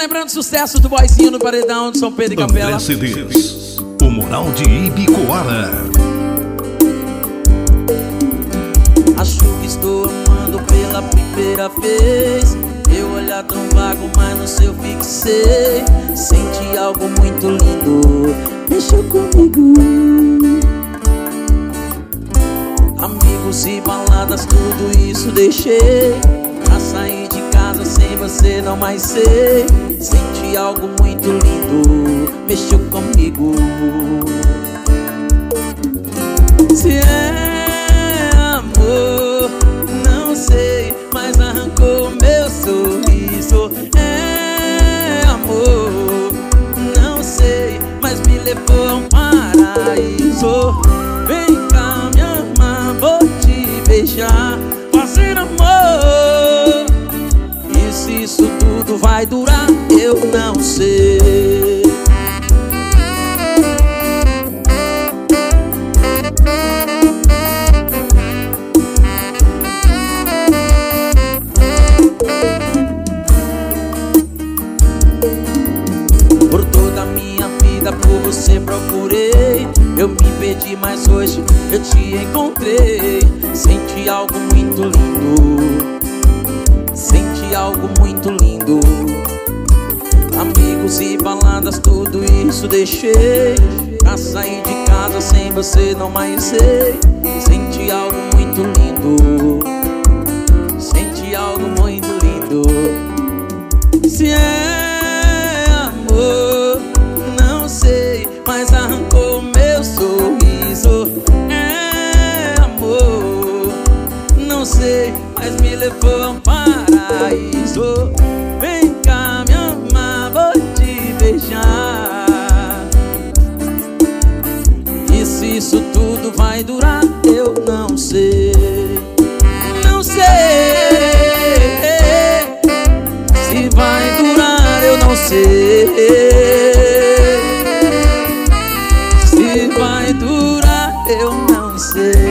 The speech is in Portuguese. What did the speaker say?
lembrando o sucesso do Boizinho no Paredão de São Pedro e Capela. CDs, o Moral de Ibicoara. Acho que estou amando pela primeira vez. Meu olhar tão vago, mas no seu fixei. Senti algo muito lindo, mexeu comigo. Amigos e baladas, tudo isso deixei. Pra sair de casa sem você não mais sei. Senti algo muito lindo, mexeu comigo. Se é amor, não sei, mas arrancou meu sorriso. É amor, não sei, mas me levou a um paraíso. Vem cá me amar, vou te beijar, fazer amor. E se isso tudo vai durar, eu não sei. Por toda a minha vida por você procurei. Eu me perdi, mas hoje eu te encontrei. Senti algo muito lindo, senti algo muito lindo. Amigos e baladas, tudo isso deixei. Pra sair de casa sem você não mais sei. Senti algo muito lindo, senti algo muito lindo. Se é amor, não sei, mas arrancou meu sorriso. É amor, não sei, mas me levou a um paraíso. Vem cá me amar, vou te beijar. E se isso tudo vai durar, eu não sei. Não sei. Se vai durar, eu não sei. Se vai durar, eu não sei.